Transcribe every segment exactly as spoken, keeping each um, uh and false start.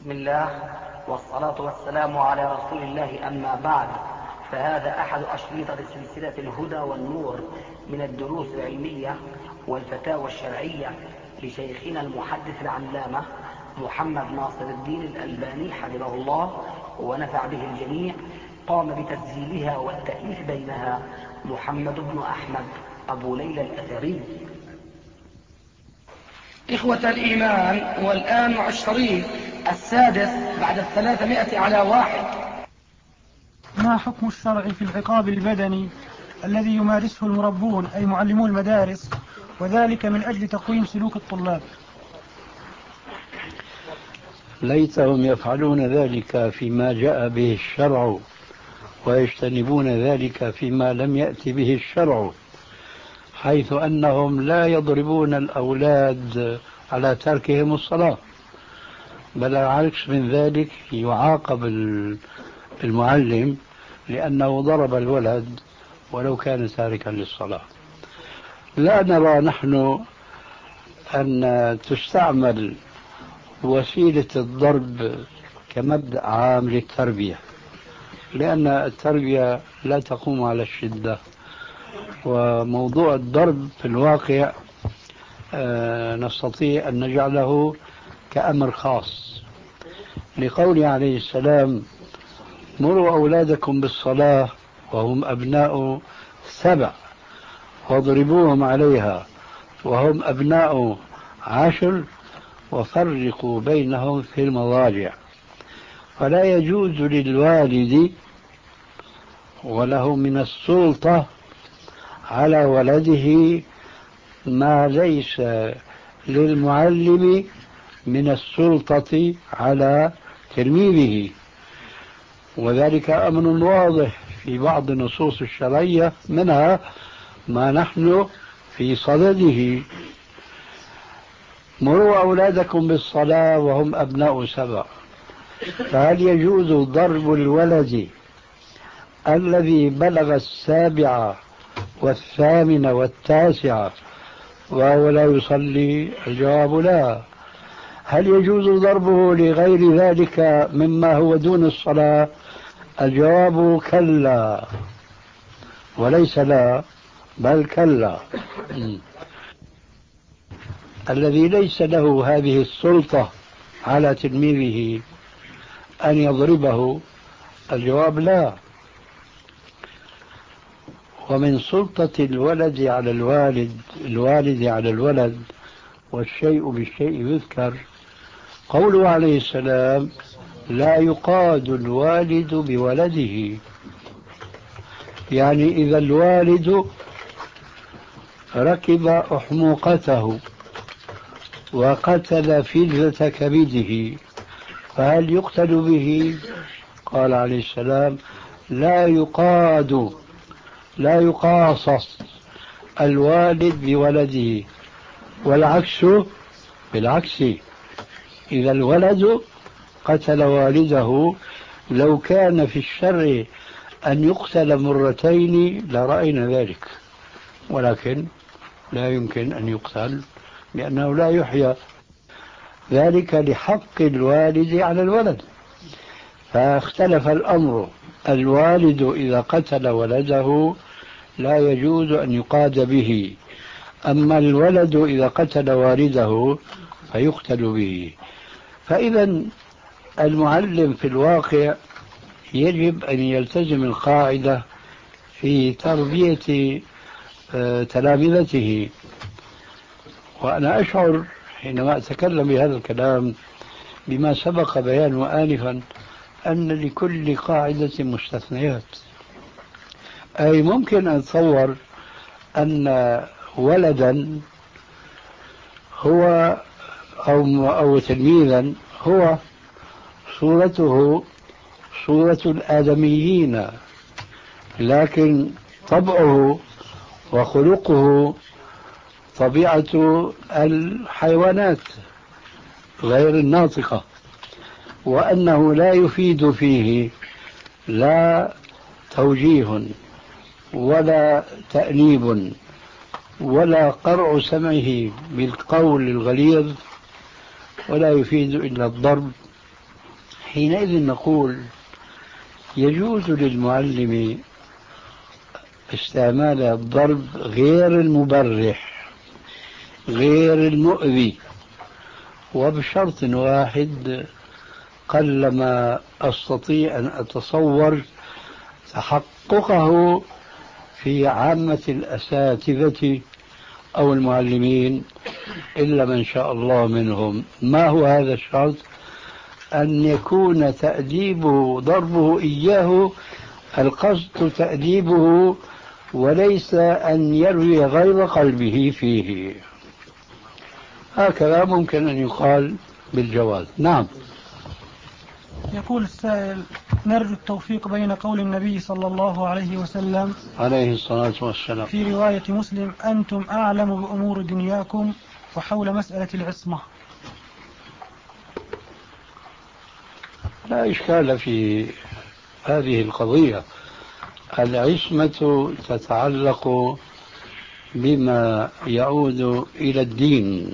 بسم الله والصلاة والسلام على رسول الله، أما بعد، فهذا أحد أشريطة سلسلة الهدى والنور من الدروس العلمية والفتاوى الشرعية لشيخنا المحدث العلامة محمد ناصر الدين الألباني حفظه الله ونفع به الجميع. قام بتسجيلها والتأليف بينها محمد بن أحمد أبو ليلى الأثري. إخوة الإيمان، والآن مع الشريط السادس بعد الثلاثمائة على واحد. ما حكم الشرع في العقاب البدني الذي يمارسه المربون أي معلمو المدارس، وذلك من أجل تقويم سلوك الطلاب؟ ليتهم يفعلون ذلك فيما جاء به الشرع ويجتنبون ذلك فيما لم يأتي به الشرع، حيث أنهم لا يضربون الأولاد على تركهم الصلاة، بل العكس من ذلك، يعاقب المعلم لأنه ضرب الولد ولو كان تاركا للصلاة. لا نرى نحن أن تستعمل وسيلة الضرب كمبدأ عام للتربية، لأن التربية لا تقوم على الشدة، وموضوع الضرب في الواقع آه نستطيع أن نجعله كأمر خاص، لقوله عليه السلام: مروا أولادكم بالصلاة وهم أبناء سبع واضربوهم عليها وهم أبناء عشر وفرقوا بينهم في المضاجع. فلا يجوز للوالد وله من السلطة على ولده ما ليس للمعلم من السلطة على تلميذه، وذلك أمر واضح في بعض النصوص الشرعية، منها ما نحن في صدده: مروا أولادكم بالصلاة وهم أبناء سبع. فهل يجوز ضرب الولد الذي بلغ السابعة والثامنة والتاسعة وهو لا يصلي؟ الجواب لا. هل يجوز ضربه لغير ذلك مما هو دون الصلاة؟ الجواب كلا، وليس لا بل كلا. الذي ليس له هذه السلطة على تلميذه أن يضربه، الجواب لا. ومن سلطة الولد على الوالد الوالد على الولد والشيء بالشيء يذكر قوله عليه السلام: لا يقاد الوالد بولده. يعني إذا الوالد ركب أحموقته وقتل فلذة كبده فهل يقتل به؟ قال عليه السلام: لا يقاد لا يقاصص الوالد بولده، والعكس بالعكس. إذا الولد قتل والده لو كان في الشرع أن يقتل مرتين لرأينا ذلك، ولكن لا يمكن أن يقتل لأنه لا يحيى، ذلك لحق الوالد على الولد. فاختلف الأمر، الوالد إذا قتل ولده لا يجوز أن يقاد به، أما الولد إذا قتل والده فيقتل به. فإذا المعلم في الواقع يجب أن يلتزم القاعدة في تربية تلامذته. وأنا أشعر حينما أتكلم بهذا الكلام بما سبق بيانه آنفا أن لكل قاعدة مستثنيات، أي ممكن أن أتصور أن ولدا هو أو, أو تلميذا هو صورته صورة الآدميين، لكن طبعه وخلقه طبيعة الحيوانات غير الناطقة، وأنه لا يفيد فيه لا توجيه ولا تأنيب ولا قرع سمعه بالقول الغليظ، ولا يفيد إلا الضرب حينئذ نقول يجوز للمعلم استعمال الضرب غير المبرح غير المؤذي، وبشرط واحد قلما أستطيع أن أتصور تحققه في عامة الأساتذة أو المعلمين إلا من شاء الله منهم. ما هو هذا الشرط؟ أن يكون تأديبه ضربه إياه القصد تأديبه، وليس أن يروي غير قلبه فيه. هكذا ممكن أن يقال بالجواز. نعم. يقول السائل: نرجو التوفيق بين قول النبي صلى الله عليه وسلم عليه الصلاة والسلام في رواية مسلم: أنتم أعلم بأمور دنياكم، وحول مسألة العصمة. لا إشكال في هذه القضية. العصمة تتعلق بما يعود إلى الدين،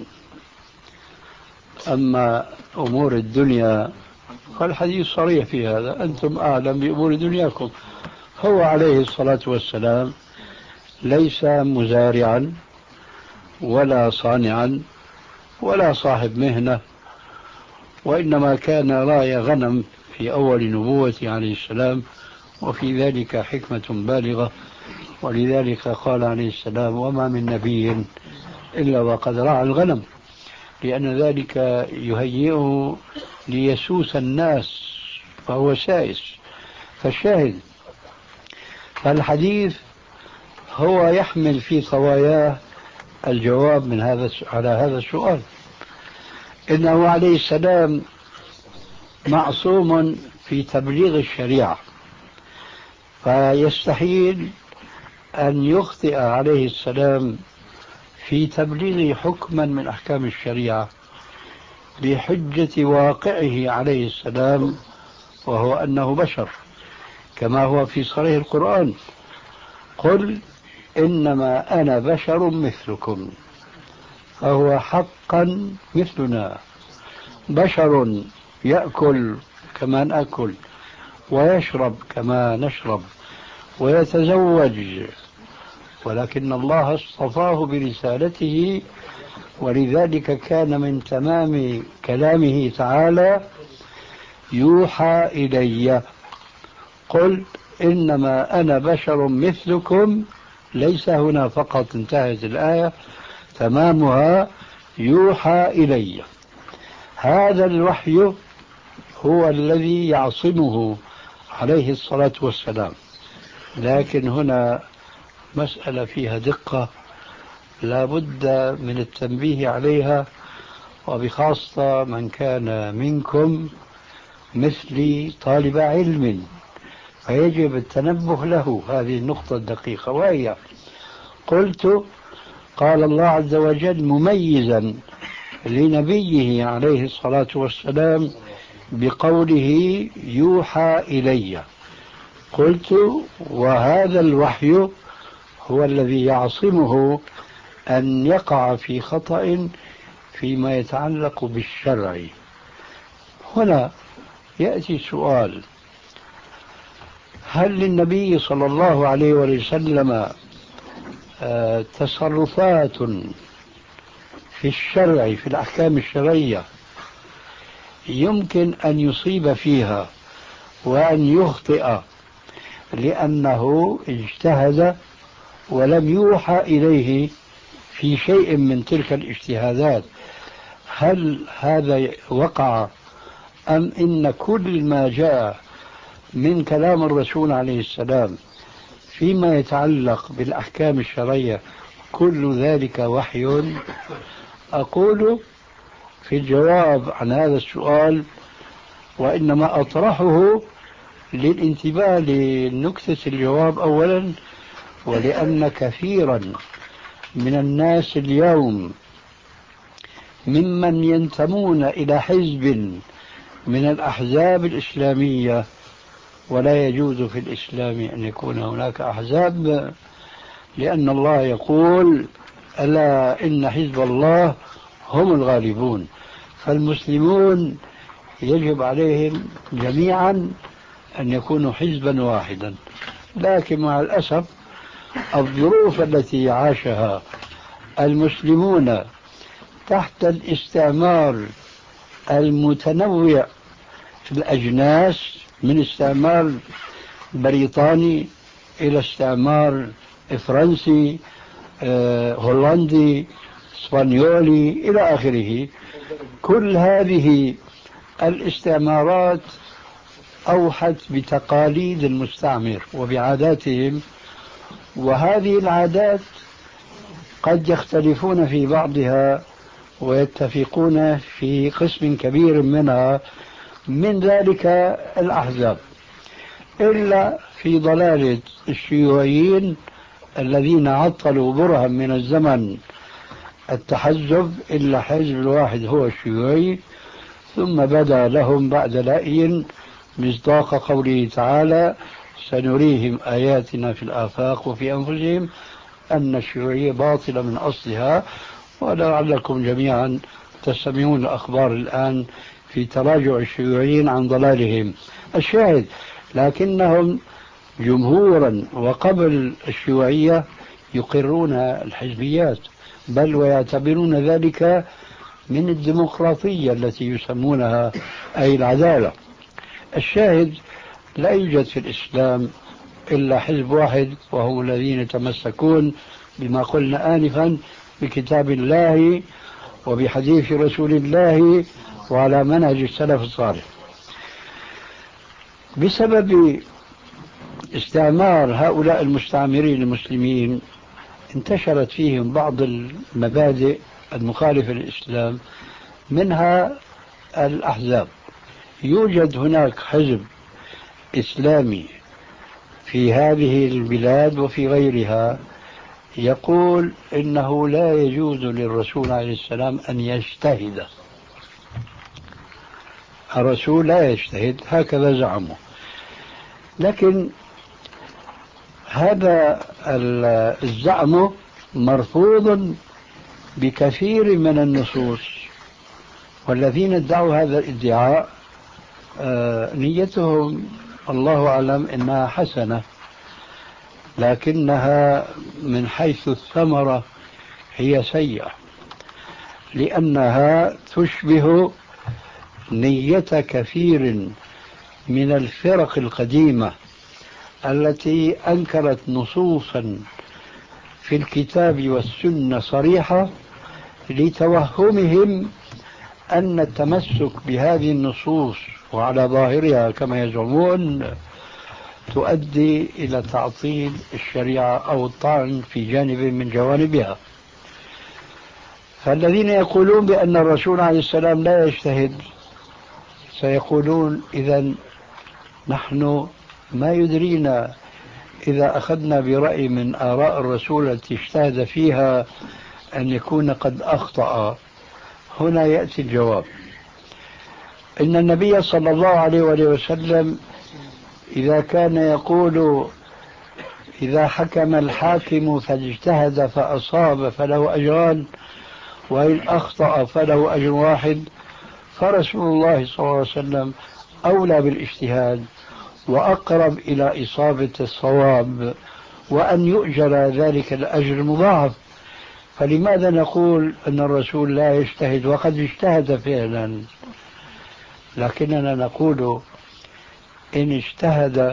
أما أمور الدنيا فالحديث صريح في هذا: أنتم أعلم بأمور دنياكم. هو عليه الصلاة والسلام ليس مزارعا ولا صانعا ولا صاحب مهنة، وإنما كان راعي غنم في أول نبوته عليه السلام، وفي ذلك حكمة بالغة. ولذلك قال عليه السلام: وما من نبي إلا وقد رعى الغنم، لأن ذلك يهيئه ليسوس الناس، فهو سائس. فالشاهد فالحديث هو يحمل في طواياه الجواب من هذا على هذا السؤال. إنه عليه السلام معصوم في تبليغ الشريعة، فيستحيل أن يخطئ عليه السلام في تبليغ حكما من أحكام الشريعة بحجة واقعه عليه السلام، وهو أنه بشر، كما هو في صريح القرآن: قل إنما أنا بشر مثلكم. فهو حقا مثلنا، بشر يأكل كما نأكل، ويشرب كما نشرب، ويتزوج، ولكن الله اصطفاه برسالته. ولذلك كان من تمام كلامه تعالى: يوحى إلي. قل إنما أنا بشر مثلكم، ليس هنا فقط انتهت الآية، تمامها يوحى إلي. هذا الوحي هو الذي يعصمه عليه الصلاة والسلام. لكن هنا مسألة فيها دقة لا بد من التنبيه عليها، وبخاصة من كان منكم مثلي طالب علم، فيجب التنبه له هذه النقطة الدقيقة. وهي: قلت قال الله عز وجل مميزا لنبيه عليه الصلاة والسلام بقوله يوحى إلي. قلت وهذا الوحي هو الذي يعصمه أن يقع في خطأ فيما يتعلق بالشرع. هنا يأتي السؤال: هل للنبي صلى الله عليه وسلم تصرفات في الشرع في الأحكام الشرعية يمكن أن يصيب فيها وأن يخطئ لأنه اجتهد ولم يوحى إليه في شيء من تلك الاجتهادات؟ هل هذا وقع، أم إن كل ما جاء من كلام الرسول عليه السلام فيما يتعلق بالأحكام الشرعية كل ذلك وحي؟ أقول في الجواب عن هذا السؤال، وإنما أطرحه للانتباه لنكتة الجواب أولا، ولأن كثيرا من الناس اليوم ممن ينتمون إلى حزب من الأحزاب الإسلامية، ولا يجوز في الإسلام أن يكون هناك أحزاب، لأن الله يقول ألا إن حزب الله هم الغالبون. فالمسلمون يجب عليهم جميعا أن يكونوا حزبا واحدا. لكن مع الأسف الظروف التي عاشها المسلمون تحت الاستعمار المتنوع في الأجناس، من استعمار بريطاني إلى استعمار فرنسي، آه، هولندي، اسبانيولي إلى آخره، كل هذه الاستعمارات أوحت بتقاليد المستعمر وبعاداتهم، وهذه العادات قد يختلفون في بعضها ويتفقون في قسم كبير منها، من ذلك الأحزاب، إلا في ضلالة الشيوعيين الذين عطلوا برهة من الزمن التحزب، إلا حزب الواحد هو الشيوعي. ثم بدا لهم بعد لأي مصداق قوله تعالى: سنريهم آياتنا في الآفاق وفي أنفسهم، أن الشيوعية باطلة من أصلها. ولعلكم جميعا تستمعون الأخبار الآن في تراجع الشيوعيين عن ضلالهم. الشاهد لكنهم جمهورا وقبل الشيوعية يقرون الحزبيات، بل ويعتبرون ذلك من الديمقراطية التي يسمونها أي العدالة. الشاهد لا يوجد في الإسلام إلا حزب واحد، وهم الذين يتمسكون بما قلنا آنفا بكتاب الله وبحديث رسول الله وعلى منهج السلف الصالح. بسبب استعمار هؤلاء المستعمرين المسلمين انتشرت فيهم بعض المبادئ المخالفة للإسلام، منها الأحزاب. يوجد هناك حزب إسلامي في هذه البلاد وفي غيرها يقول إنه لا يجوز للرسول عليه السلام أن يجتهد. الرسول لا يجتهد، هكذا زعموا. لكن هذا الزعم مرفوض بكثير من النصوص، والذين ادعوا هذا الادعاء آه نيتهم الله أعلم إنها حسنة، لكنها من حيث الثمرة هي سيئة، لأنها تشبه نية كثير من الفرق القديمة التي أنكرت نصوصا في الكتاب والسنة صريحة لتوهمهم أن التمسك بهذه النصوص وعلى ظاهرها كما يزعمون تؤدي إلى تعطيل الشريعة أو الطعن في جانب من جوانبها. فالذين يقولون بأن الرسول عليه السلام لا يجتهد سيقولون إذن نحن ما يدرينا إذا أخذنا برأي من آراء الرسول التي اجتهد فيها أن يكون قد أخطأ. هنا يأتي الجواب: إن النبي صلى الله عليه وسلم إذا كان يقول إذا حكم الحاكم فاجتهد فأصاب فله أجران وإن أخطأ فله أجر واحد، فرسول الله صلى الله عليه وسلم أولى بالاجتهاد وأقرب إلى إصابة الصواب وأن يؤجر ذلك الأجر المضاعف. فلماذا نقول أن الرسول لا يجتهد وقد اجتهد فعلا؟ لكننا نقول إن اجتهد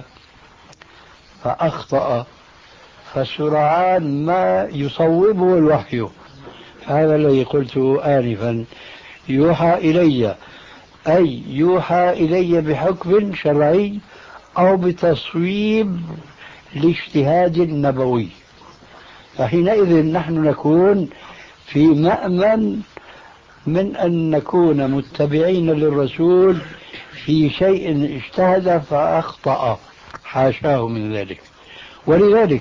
فأخطأ فسرعان ما يصوبه الوحي. هذا الذي قلته آنفا: يوحى إلي، أي يوحى إلي بحكم شرعي أو بتصويب الاجتهاد النبوي. فحينئذ نحن نكون في مأمن من أن نكون متبعين للرسول في شيء اجتهد فأخطأ، حاشاه من ذلك. ولذلك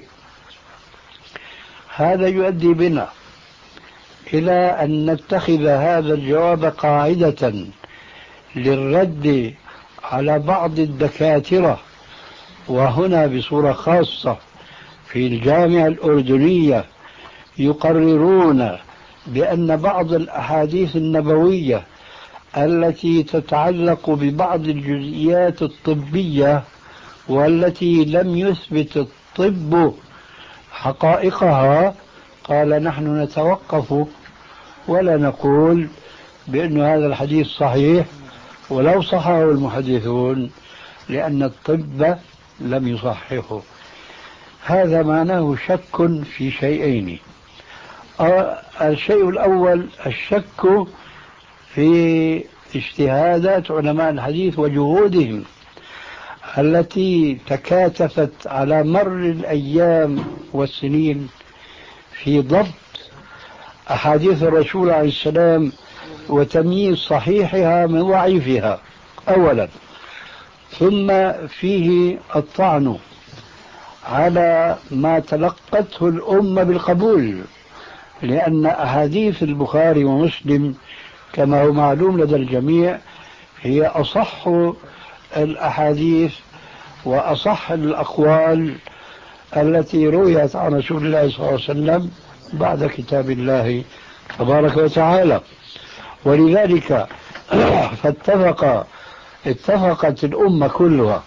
هذا يؤدي بنا إلى أن نتخذ هذا الجواب قاعدة للرد على بعض الدكاترة، وهنا بصورة خاصة في الجامعة الأردنية يقررون بأن بعض الأحاديث النبوية التي تتعلق ببعض الجزئيات الطبية والتي لم يثبت الطب حقائقها، قال نحن نتوقف ولا نقول بأن هذا الحديث صحيح ولو صححه المحدثون، لأن الطب لم يصححه. هذا معناه شك في شيئين. الشيء الأول الشك في اجتهادات علماء الحديث وجهودهم التي تكاتفت على مر الأيام والسنين في ضبط أحاديث الرسول عليه السلام وتمييز صحيحها من ضعيفها أولا. ثم فيه الطعن على ما تلقته الأمة بالقبول، لأن أحاديث البخاري ومسلم كما هو معلوم لدى الجميع هي أصح الأحاديث وأصح الأقوال التي رويت عن رسول الله صلى الله عليه وسلم بعد كتاب الله تبارك وتعالى. ولذلك فاتفق اتفقت الأمة كلها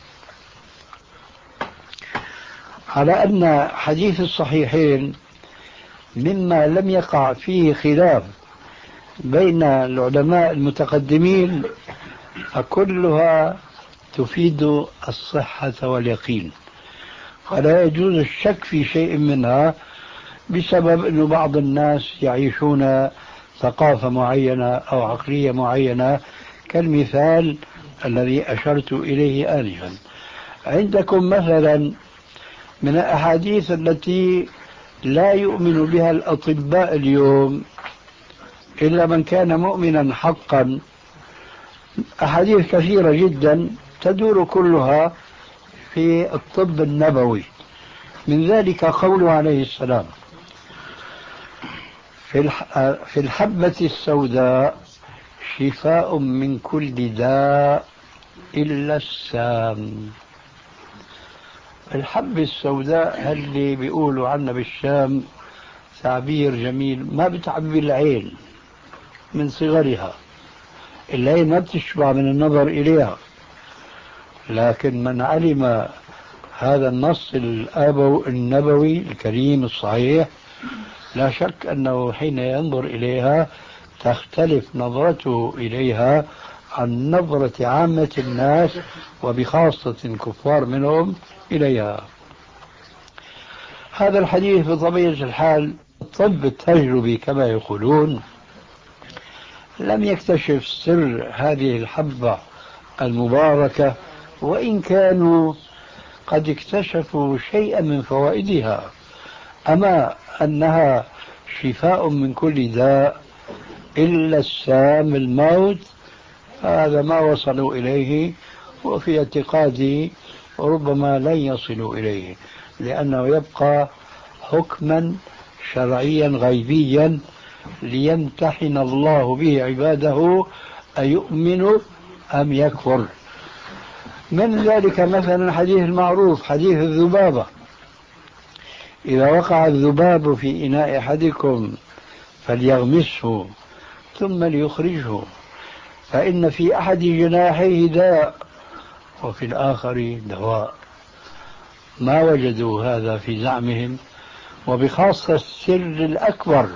على أن حديث الصحيحين مما لم يقع فيه خلاف بين العلماء المتقدمين فكلها تفيد الصحة واليقين، فلا يجوز الشك في شيء منها بسبب أن بعض الناس يعيشون ثقافة معينة أو عقلية معينة، كالمثال الذي أشرت إليه آنفا. عندكم مثلا من الأحاديث التي لا يؤمن بها الأطباء اليوم إلا من كان مؤمنا حقا، أحاديث كثيرة جدا تدور كلها في الطب النبوي. من ذلك قوله عليه السلام في الحبة السوداء شفاء من كل داء إلا السام. الحبة السوداء اللي بيقولوا عنها بالشام تعبير جميل، ما بتعبي العين من صغرها، العين ما بتشبع من النظر إليها، لكن من علم هذا النص النبوي الكريم الصحيح لا شك أنه حين ينظر إليها تختلف نظرته إليها عن نظرة عامة الناس وبخاصة الكفار منهم إليها. هذا الحديث بطبيعة الحال الطب التجربي كما يقولون لم يكتشف سر هذه الحبة المباركة، وإن كانوا قد اكتشفوا شيئا من فوائدها، أما أنها شفاء من كل داء إلا السام الموت هذا ما وصلوا إليه، وفي اعتقادي ربما لن يصلوا إليه، لأنه يبقى حكما شرعيا غيبيا ليمتحن الله به عباده أيؤمن أم يكفر. من ذلك مثلا الحديث المعروف حديث الذبابة، إذا وقع الذباب في إناء أحدكم فليغمسه ثم ليخرجه فإن في أحد جناحيه داء وفي الآخر دواء. ما وجدوا هذا في زعمهم، وبخاصة السر الأكبر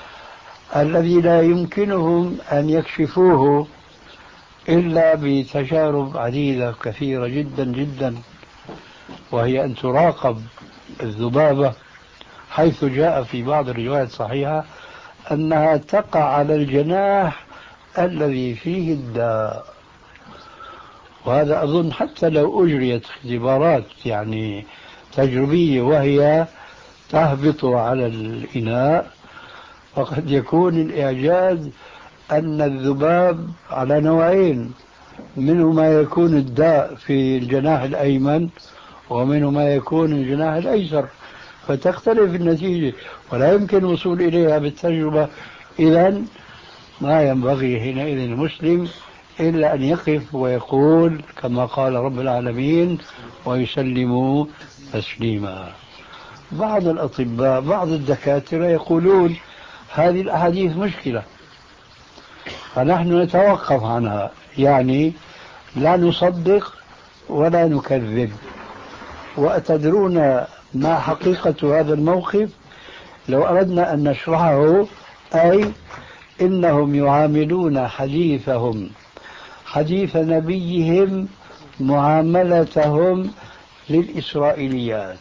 الذي لا يمكنهم أن يكشفوه إلا بتجارب عديدة كثيرة جدا جدا، وهي أن تراقب الذبابة، حيث جاء في بعض الروايات الصحيحة أنها تقع على الجناح الذي فيه الداء. وهذا أظن حتى لو أجريت اختبارات يعني تجربية وهي تهبط على الإناء، فقد يكون الإعجاز أن الذباب على نوعين، منه ما يكون الداء في الجناح الأيمن ومنه ما يكون الجناح الأيسر، فتختلف النتيجة ولا يمكن الوصول إليها بالتجربة. إذن ما ينبغي حينئذ المسلم إلا أن يقف ويقول كما قال رب العالمين ويسلموا تسليما. بعض الأطباء بعض الدكاترة يقولون هذه الأحاديث مشكلة، فنحن نتوقف عنها، يعني لا نصدق ولا نكذب. وأتدرون ما حقيقة هذا الموقف؟ لو أردنا أن نشرحه، أي إنهم يعاملون حديثهم حديث نبيهم معاملتهم للإسرائيليات،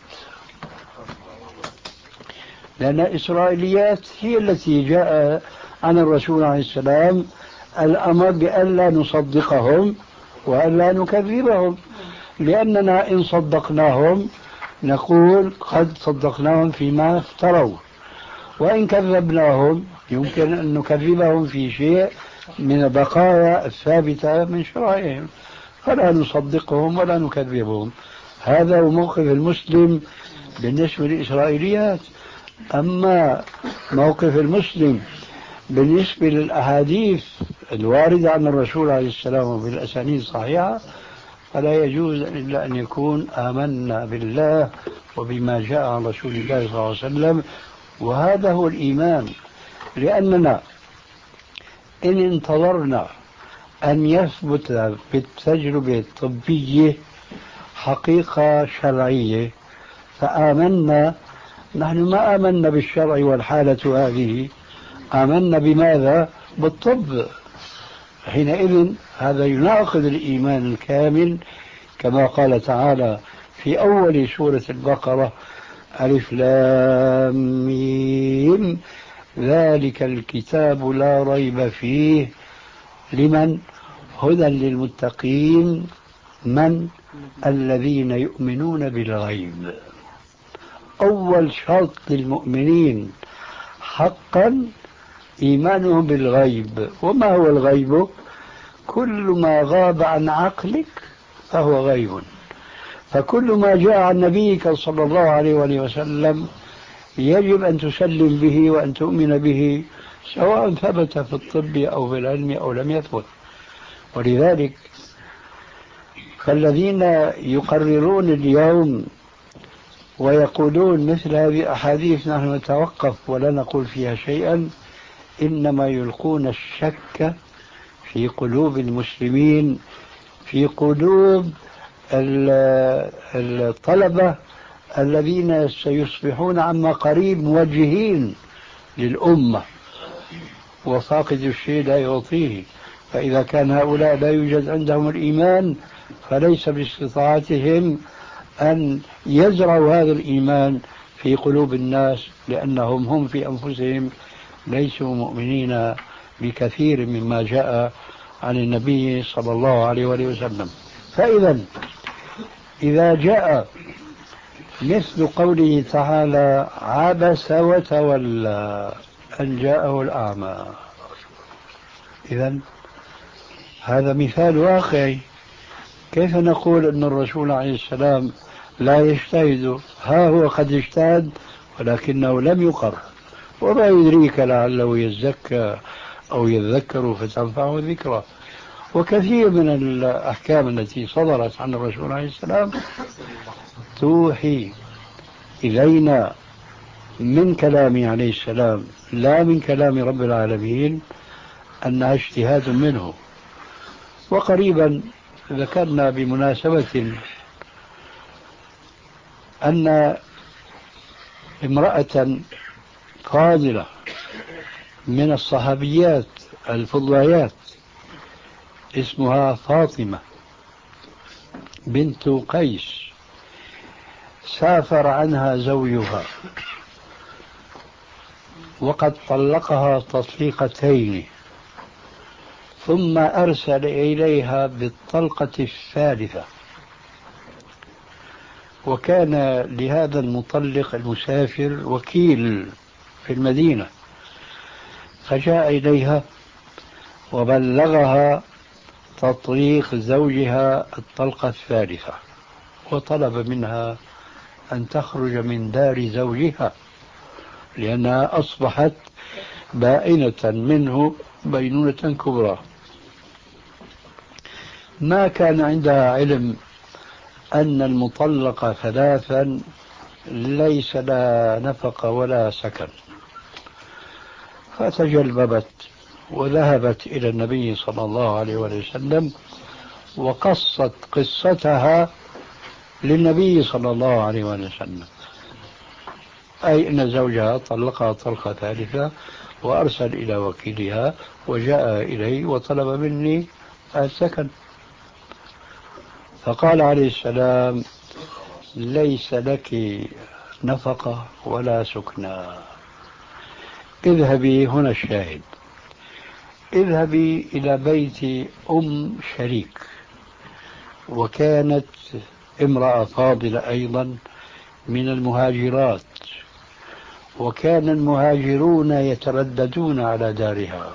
لأن الإسرائيليات هي التي جاء عن الرسول عليه السلام الأمر بأن لا نصدقهم وأن لا نكذبهم، لأننا إن صدقناهم نقول قد صدقناهم فيما افتروا، وإن كذبناهم يمكن أن نكذبهم في شيء من البقايا الثابتة من شرائعهم، فلا نصدقهم ولا نكذبهم. هذا هو موقف المسلم بالنسبة للإسرائيليات. أما موقف المسلم بالنسبة للأحاديث الواردة عن الرسول عليه السلام وبالأسانيد الصحيحة، فلا يجوز إلا أن يكون آمنا بالله وبما جاء عن رسول الله صلى الله عليه وسلم، وهذا هو الإيمان. لأننا إن انتظرنا أن يثبت بالتجربة الطبية حقيقة شرعية فآمنا، نحن ما آمنا بالشرع والحالة هذه، آمنا بماذا؟ بالطب. حينئذ هذا يناقض الإيمان الكامل، كما قال تعالى في أول سورة البقرة: ألف لام ميم ذلك الكتاب لا ريب فيه لمن هدى للمتقين من الذين يؤمنون بالغيب. أول شرط للمؤمنين حقا إيمانهم بالغيب. وما هو الغيب؟ كل ما غاب عن عقلك فهو غيب. فكل ما جاء عن نبيك صلى الله عليه وآله وسلم يجب أن تسلم به وأن تؤمن به، سواء ثبت في الطب أو في العلم أو لم يثبت. ولذلك فالذين يقررون اليوم ويقولون مثل هذه الأحاديث نحن نتوقف ولا نقول فيها شيئا، إنما يلقون الشك في قلوب المسلمين، في قلوب الطلبة الذين سيصبحون عما قريب موجهين للأمة، وفاقد الشيء لا يعطيه. فإذا كان هؤلاء لا يوجد عندهم الإيمان فليس باستطاعتهم أن يزرعوا هذا الإيمان في قلوب الناس، لأنهم هم في أنفسهم ليسوا مؤمنين بكثير مما جاء عن النبي صلى الله عليه وآله وسلم. فإذا إذا جاء مثل قوله تعالى: عبس وتولى أن جاءه الأعمى، إذن هذا مثال واقعي. كيف نقول أن الرسول عليه السلام لا يجتهد؟ ها هو قد اجتهد ولكنه لم يقر، وما يدريك لعله يزكى أو يذكر فتنفعه الذكرى. وكثير من الأحكام التي صدرت عن الرسول عليه السلام توحي إلينا من كلامه عليه السلام لا من كلام رب العالمين أنها اجتهاد منه. وقريبا ذكرنا بمناسبة أن امرأة فاضلة من الصحابيات الفضليات اسمها فاطمة بنت قيس سافر عنها زوجها وقد طلقها تطليقتين، ثم أرسل إليها بالطلقة الثالثة، وكان لهذا المطلق المسافر وكيل في المدينة، فجاء إليها وبلغها تطليق زوجها الطلقة الثالثة، وطلب منها أن تخرج من دار زوجها لأنها أصبحت بائنة منه بينونة كبرى. ما كان عندها علم أن المطلقة ثلاثا ليس لها نفقة ولا سكن، فتجلببت وذهبت إلى النبي صلى الله عليه وسلم وقصت قصتها للنبي صلى الله عليه وسلم، أي أن زوجها طلقها طلقة ثالثة وأرسل إلى وكيلها وجاء إلي وطلب مني السكن. فقال عليه السلام: ليس لك نفقة ولا سكنى، اذهبي، هنا الشاهد، اذهبي إلى بيت أم شريك، وكانت امرأة فاضلة أيضا من المهاجرات، وكان المهاجرون يترددون على دارها،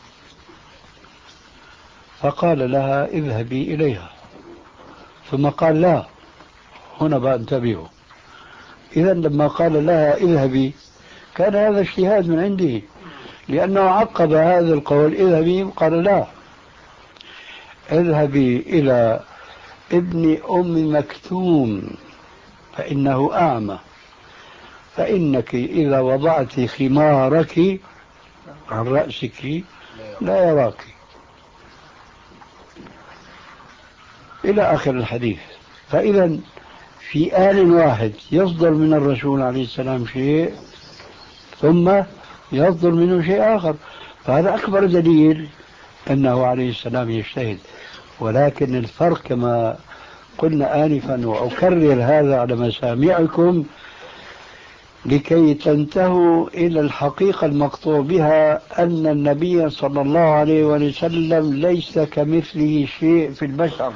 فقال لها: اذهبي إليها. ثم قال: لا، هنا بقى انتبهوا، إذا لما قال لها اذهبي كان هذا اجتهاد من عنده، لأنه عقب هذا القول اذهبي قال: لا، اذهبي إلى ابن أم مكتوم فإنه أعمى، فإنك إذا وضعت خمارك عن رأسك لا يراك، إلى آخر الحديث. فإذا في آن واحد يصدر من الرسول عليه السلام شيء ثم يصدر منه شيء آخر، فهذا أكبر دليل أنه عليه السلام يجتهد. ولكن الفرق كما قلنا آنفا وأكرر هذا على مسامعكم لكي تنتهوا إلى الحقيقة المقطوع بها، أن النبي صلى الله عليه وسلم ليس كمثله شيء في البشر.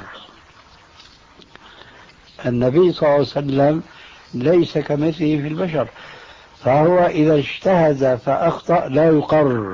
النبي صلى الله عليه وسلم ليس كمثله في البشر، فهو إذا اجتهد فأخطأ لا يقر،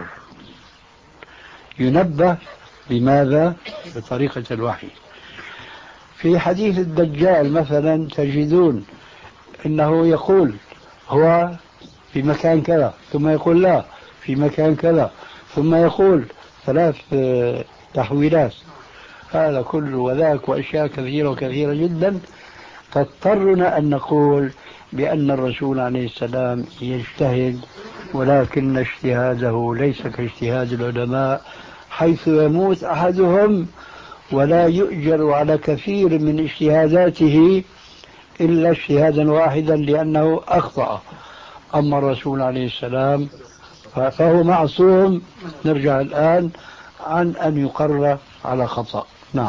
ينبه. بماذا؟ بطريقة الوحي. في حديث الدجال مثلا تجدون أنه يقول هو في مكان كذا، ثم يقول لا في مكان كذا، ثم يقول ثلاث تحويلات، هذا كله وذاك وأشياء كثيرة وكثيرة جدا. فاضطرنا أن نقول بأن الرسول عليه السلام يجتهد، ولكن اجتهاده ليس كاجتهاد العلماء، حيث يموت أحدهم ولا يؤجر على كثير من اجتهاداته إلا اجتهادا واحدا لأنه أخطأ. أما الرسول عليه السلام فهو معصوم، نرجع الآن عن أن يقر على خطأ. نعم.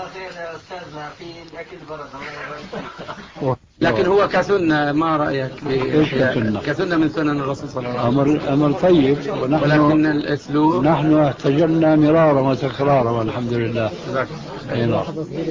لكن هو كسنة، ما رأيك كسنة؟ كسنة من سنن الرسول صلى الله عليه وسلم. أمر, أمر طيب، ولكن الأسلوب نحن احتجلنا مرارا وتكرارا والحمد لله. أي نعم.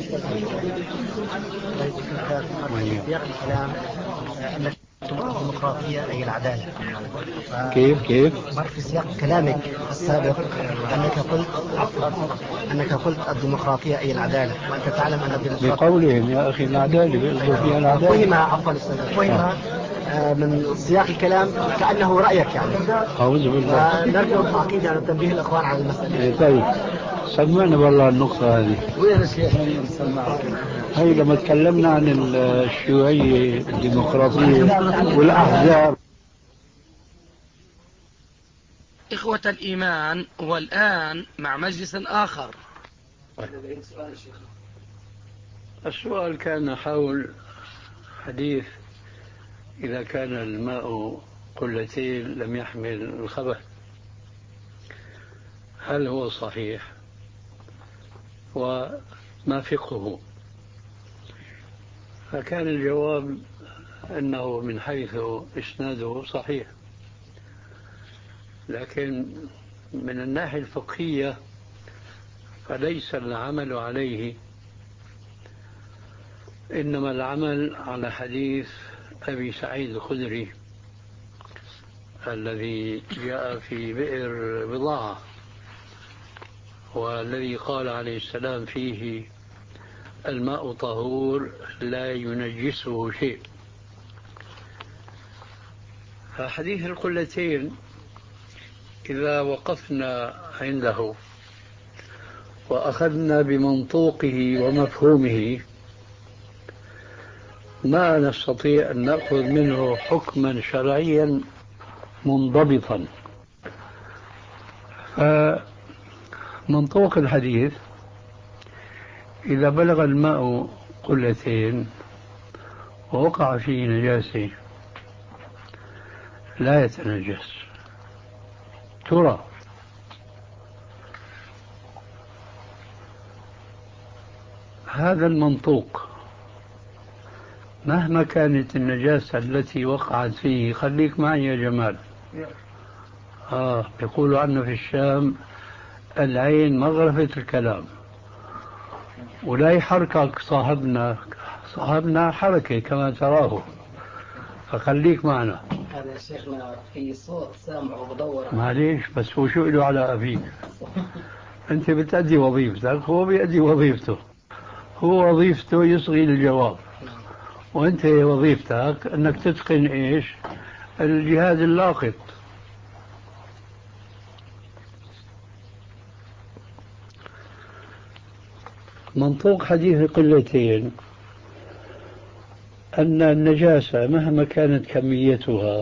سياق الكلام الديمقراطية أي العدالة. كيف كيف؟ مر في سياق كلامك السابق أنك قلت أنك قلت الديمقراطية أي العدالة، وأنت تعلم أن الديمقراطية بقولهم يا أخي العدالة بيقصدوا فيها العدالة. فهم عفوا فهم من سياق الكلام كأنه رأيك يعني. أعوذ بالله. نرجو تعقيد على تنبيه الأخوان على المسألة. طيب سمعنا والله النقطة هذه. وين الشيخ هي لما تكلمنا عن الشيوعية الديمقراطية والأحزاب. إخوة الإيمان، والآن مع مجلس آخر. السؤال كان حول حديث إذا كان الماء قلتين لم يحمل الخبث، هل هو صحيح؟ وما فقهه؟ فكان الجواب أنه من حيث إسناده صحيح، لكن من الناحية الفقهية فليس العمل عليه، إنما العمل على حديث أبي سعيد الخدري الذي جاء في بئر بضاعة، والذي قال عليه السلام فيه: الماء طهور لا ينجسه شيء. فحديث القلتين إذا وقفنا عنده وأخذنا بمنطوقه ومفهومه ما نستطيع أن نأخذ منه حكما شرعيا منضبطا. منطوق الحديث إذا بلغ الماء قلتين ووقع فيه نجاسة لا يتنجس. ترى هذا المنطوق مهما كانت النجاسة التي وقعت فيه، خليك معي يا جمال. آه يقولوا عنا في الشام العين مغرفة الكلام، ولا يحركك صاحبنا صاحبنا حركة كما تراه، فخليك معنا. هذا شيخنا في صوت سامعه بدور. معليش بس هو شو له على أبيك؟ أنت بتأدي وظيفتك، هو بيأدي وظيفته. هو وظيفته يصغي الجواب، وأنت وظيفتك أنك تتقن إيش؟ الجهاد اللاقط. منطوق حديث قلتين أن النجاسة مهما كانت كميتها،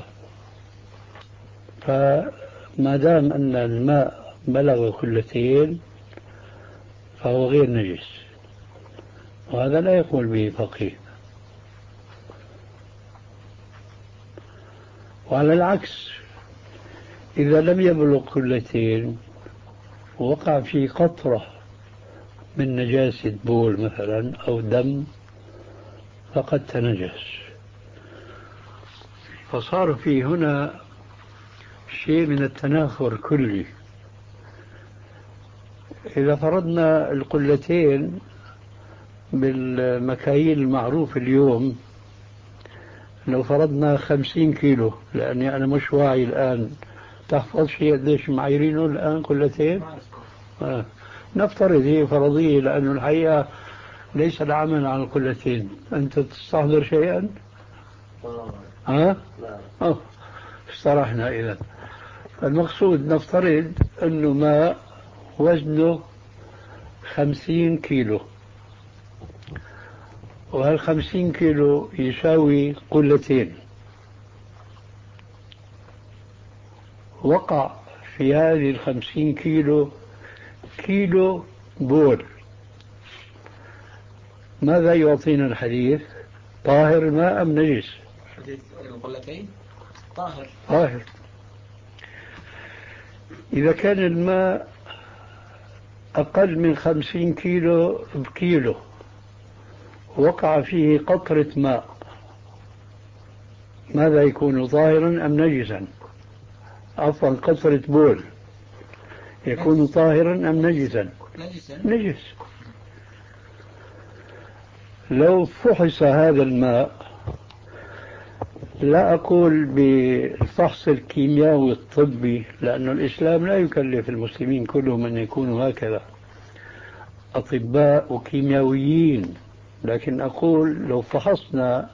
فما دام أن الماء بلغ قلتين فهو غير نجس، وهذا لا يقول به فقيه. وعلى العكس إذا لم يبلغ قلتين ووقع في قطرة من نجاسة بول مثلا أو دم فقد تنجس. فصار في هنا شيء من التناثر كلي. إذا فرضنا القلتين بالمكاييل المعروف اليوم، لو فرضنا خمسين كيلو، لأني أنا مش واعي الآن، تحفظ شيء قديش معايرينه الآن قلتين؟ آه. نفترض هي فرضية، لأنه الحقيقة ليس العمل على القلتين. أنت تستحضر شيئا؟ ها؟ لا. أوه. استرحنا إذا. المقصود نفترض أنه ماء وزنه خمسين كيلو، وهالخمسين كيلو يساوي قلتين. وقع في هذه الخمسين كيلو كيلو بول، ماذا يعطينا الحديث؟ طاهر ماء أم نجس؟ حديث القلتين طاهر. طاهر. إذا كان الماء أقل من خمسين كيلو بكيلو وقع فيه قطرة ماء، ماذا يكون؟ طاهرا أم نجسا؟ عفوا قطرة بول يكون نجس. طاهرا أم نجسا؟ نجسا. نجس. لو فحص هذا الماء، لا أقول بالفحص الكيميائي الطبي، لأن الإسلام لا يكلف المسلمين كلهم أن يكونوا هكذا أطباء وكيميائيين، لكن أقول لو فحصنا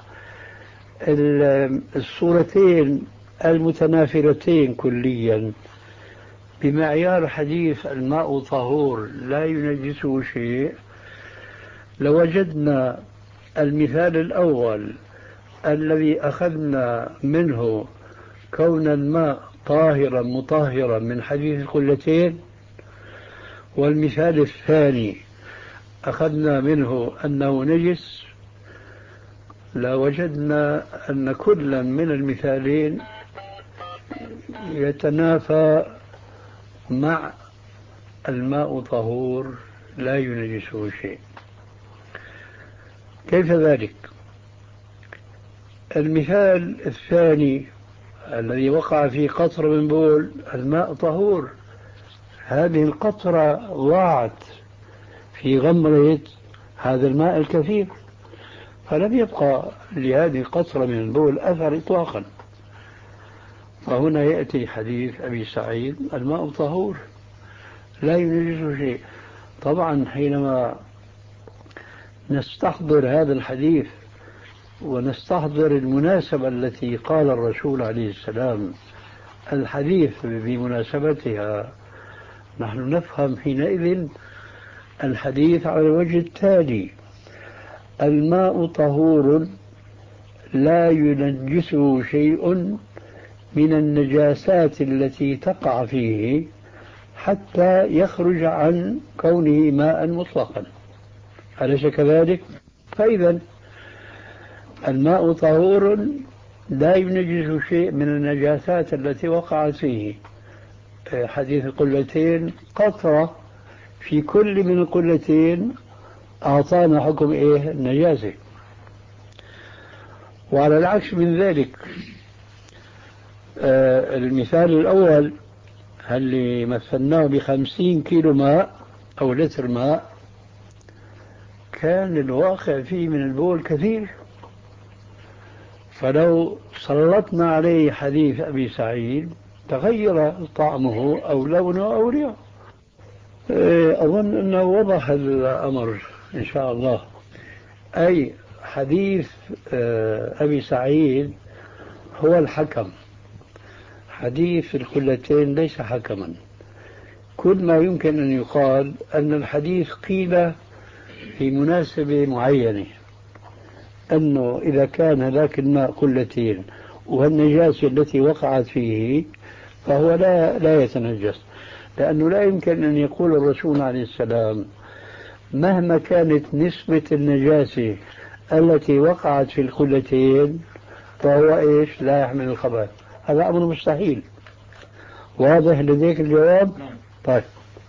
الصورتين المتنافرتين كليا بمعيار حديث الماء طهور لا ينجسه شيء، لوجدنا المثال الأول الذي أخذنا منه كون الماء طاهرا مطهرا من حديث القلتين، والمثال الثاني أخذنا منه أنه نجس، لوجدنا أن كلا من المثالين يتنافى مع الماء طهور لا ينجسه شيء. كيف ذلك؟ المثال الثاني الذي وقع في قطرة من بول، الماء طهور، هذه القطرة ضاعت في غمرة هذا الماء الكثير، فلم يبقى لهذه القطرة من البول أثر إطلاقا. فهنا يأتي حديث أبي سعيد الماء طهور لا ينجسه شيء. طبعا حينما نستحضر هذا الحديث ونستحضر المناسبة التي قال الرسول عليه السلام الحديث بمناسبتها، نحن نفهم حينئذ الحديث على الوجه التالي: الماء طهور لا ينجسه شيء من النجاسات التي تقع فيه حتى يخرج عن كونه ماء مطلقا، أليس كذلك؟ فإذا الماء طهور لا ينجس شيء من النجاسات التي وقعت فيه. حديث القلتين قطرة في كل من القلتين أعطانا حكم إيه؟ النجاسة. وعلى العكس من ذلك، آه المثال الأول اللي مثلناه بخمسين كيلو ماء أو لتر ماء، كان الواقع فيه من البول كثير، فلو سلطنا عليه حديث أبي سعيد تغير طعمه أو لونه أو ريحه. أظن أنه وضح الأمر إن شاء الله. أي حديث أبي سعيد هو الحكم، حديث القلتين ليس حكما. كل ما يمكن أن يقال أن الحديث قيل في مناسبة معينة، أنه إذا كان ذاك الماء قلتين والنجاسة التي وقعت فيه فهو لا لا يتنجس، لأنه لا يمكن أن يقول الرسول عليه السلام مهما كانت نسبة النجاسة التي وقعت في القلتين فهو إيش لا يحمل الخبث. هذا أمر مستحيل. واضح لديك الجواب؟ طيب،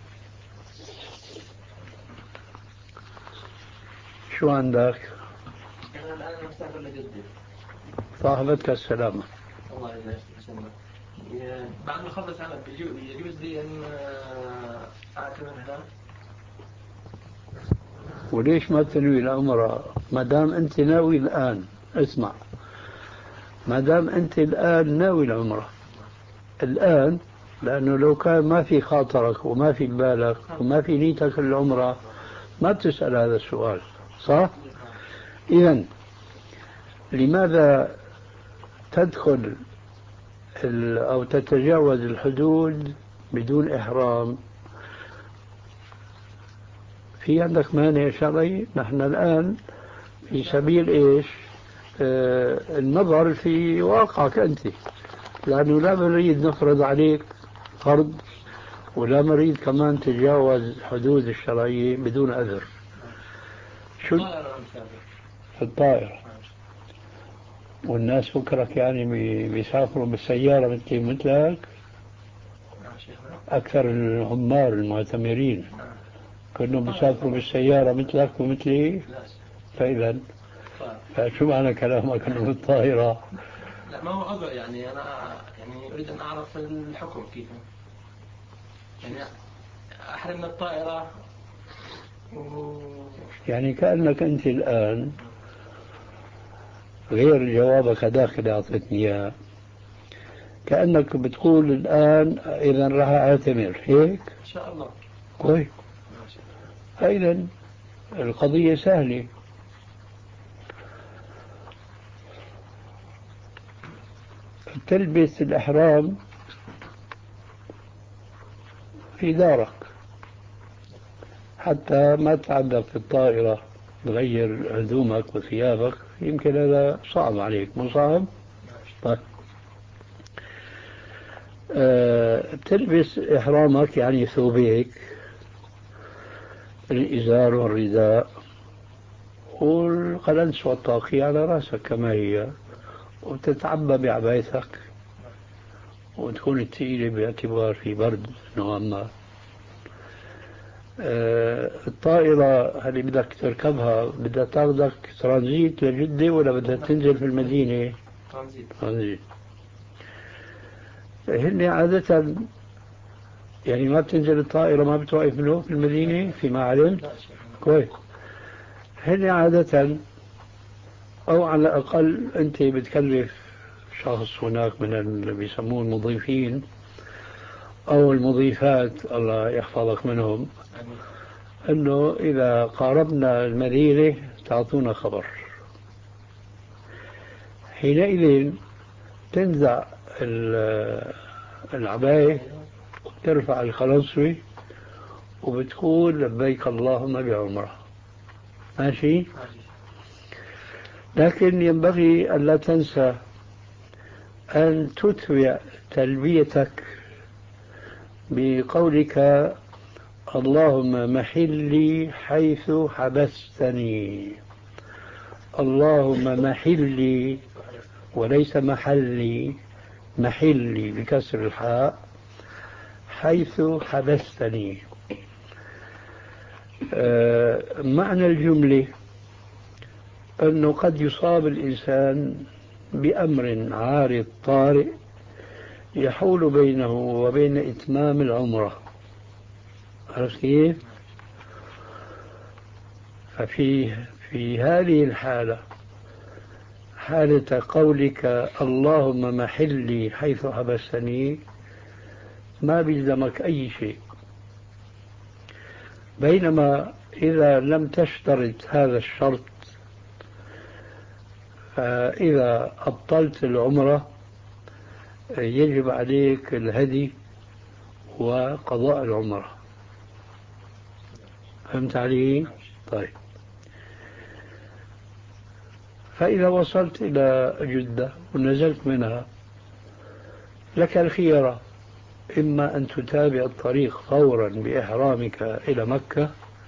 شو عندك؟ أنا الآن مسافر لجدة. صاحبتك السلامة. الله يسلمك. بعد ما أخلص عمل يجوز لي أن أعتمر هنا؟ وليش ما تنوي العمرة ما دام أنت ناوي الآن؟ اسمع، ما دام أنت الآن ناوي العمرة الآن، لأنه لو كان ما في خاطرك وما في بالك وما في نيتك العمرة ما بتسأل هذا السؤال، صح؟ إذن لماذا تدخل أو تتجاوز الحدود بدون إحرام؟ في عندك مانع شرعي؟ نحن الآن في سبيل إيش؟ آه النظر في واقعك أنت، لأنه لا نريد نفرض عليك فرض ولا نريد كمان تجاوز حدود الشرعية بدون أذر. شو في الطائرة؟ والناس فكرك يعني بيسافروا بالسيارة مثلي مثلك؟ أكثر العمار المعتمرين كلهم بيسافروا بالسيارة مثلك ومثلي. فإذا فشو معنى كلامك أنه بالطائرة؟ لا ما هو أضع يعني أنا يعني أريد أن أعرف الحكم كيف يعني أحرم من الطائرة و... يعني كأنك أنت الآن غير جوابك هذاك اللي أعطيتني إياه، كأنك بتقول الآن إذا راح أعتمر هيك؟ إن شاء الله. كويس. إذا القضية سهلة. تلبس الإحرام في دارك حتى ما تعذب في الطائرة تغير هدومك وثيابك، يمكن هذا صعب عليك، مو صعب؟ طيب، أه بتلبس إحرامك يعني ثوبيك، الإزار والرداء والقلنس والطاقية على رأسك كما هي، وتتعبى بعبايتك وتكون ثقيلة باعتبار في برد نوعا ما. أه الطائرة اللي بدك تركبها بدها تاخذك ترانزيت لجدة ولا بدها تنزل في المدينة؟ ترانزيت. ترانزيت. هن عادة يعني ما بتنزل الطائرة ما بتوقف له في المدينة فيما علمت؟ كويس. هن عادة أو على الأقل أنت بتكلف شخص هناك من اللي بيسموه المضيفين أو المضيفات الله يحفظك منهم، أنه إذا قاربنا المدينة تعطونا خبر. حينئذ تنزع العباية وترفع الخلاصوي وبتقول لبيك اللهم بعمرة. ماشي؟ لكن ينبغي أن لا تنسى أن تتبع تلبيتك بقولك اللهم محلي حيث حبستني. اللهم محلي وليس محلي، محلي بكسر الحاء، حيث حبستني. آه معنى الجملة أنه قد يصاب الإنسان بأمر عارض طارئ يحول بينه وبين إتمام العمرة. عرفت كيف؟ ففي في هذه الحالة، حالة قولك اللهم محلي حيث حبستني، ما بيلزمك أي شيء. بينما إذا لم تشترط هذا الشرط، فإذا أبطلت العمرة يجب عليك الهدي وقضاء العمرة. فهمت علي؟ طيب. فإذا وصلت إلى جدة ونزلت منها لك الخيار، إما أن تتابع الطريق فورا بإحرامك إلى مكة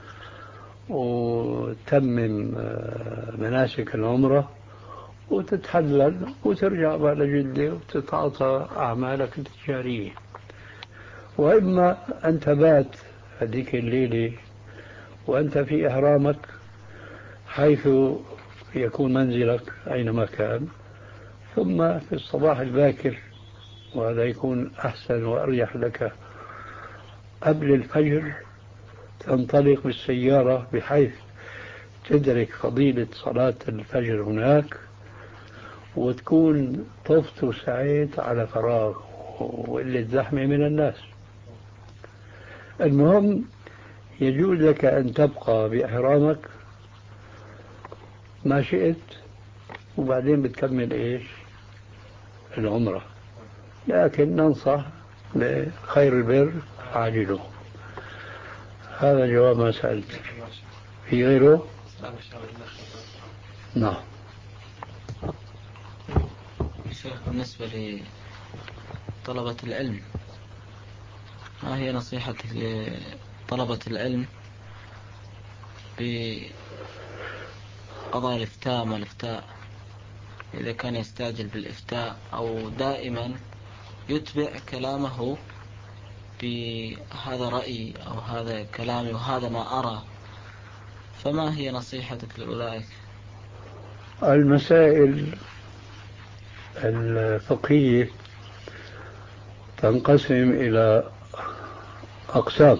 وتمم مناسك العمرة وتتحلل وترجع على جدة وتتعاطى أعمالك التجارية، وإما أن تبات هذيك الليلة وأنت في إحرامك حيث يكون منزلك أينما كان، ثم في الصباح الباكر، وهذا يكون أحسن وأريح لك، قبل الفجر تنطلق بالسيارة بحيث تدرك فضيلة صلاة الفجر هناك، وتكون طفت وسعيت على فراغ وقلة زحمة من الناس. المهم يجوز لك أن تبقى بإحرامك ما شئت، وبعدين بتكمل إيش؟ العمرة. لكن ننصح بخير البر عاجله. هذا جواب ما سألت. في غيره؟ نعم. شيخ، بالنسبة لطلبة العلم، ما هي نصيحتك لطلبة العلم بقضاء الإفتاء ما الإفتاء، إذا كان يستعجل بالإفتاء أو دائما يتبع كلامه بهذا رأيي أو هذا كلامي وهذا ما أرى، فما هي نصيحتك لأولئك؟ المسائل الفقهية تنقسم إلى أقسام،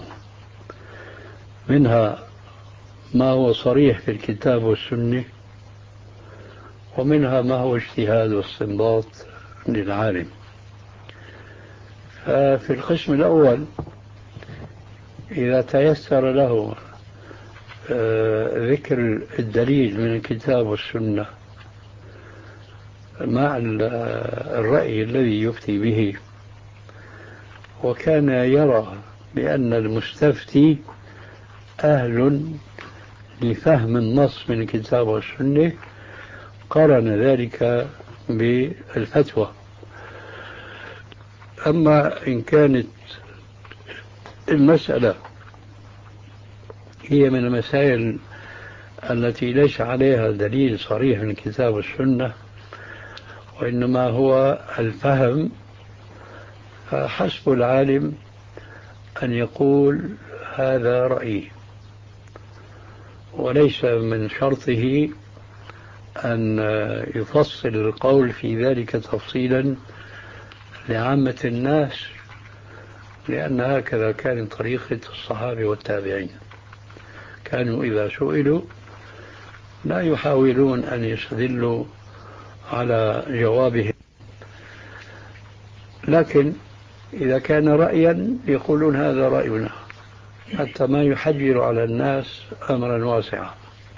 منها ما هو صريح في الكتاب والسنة، ومنها ما هو اجتهاد واستنباط للعالم. ففي القسم الأول إذا تيسر له ذكر الدليل من الكتاب والسنة مع الرأي الذي يفتي به، وكان يرى بأن المستفتي أهل لفهم النص من الكتاب والسنة، قارن ذلك بالفتوى. أما إن كانت المسألة هي من المسائل التي ليس عليها دليل صريح من الكتاب والسنة، وإنما هو الفهم، فحسب العالم أن يقول هذا رأيي، وليس من شرطه أن يفصل القول في ذلك تفصيلا لعامة الناس، لأن هكذا كانت طريقة الصحابة والتابعين. كانوا إذا سئلوا لا يحاولون أن يستدلوا على جوابهم، لكن إذا كان رأيا يقولون هذا رأينا، حتى ما يحجر على الناس أمرا واسعا.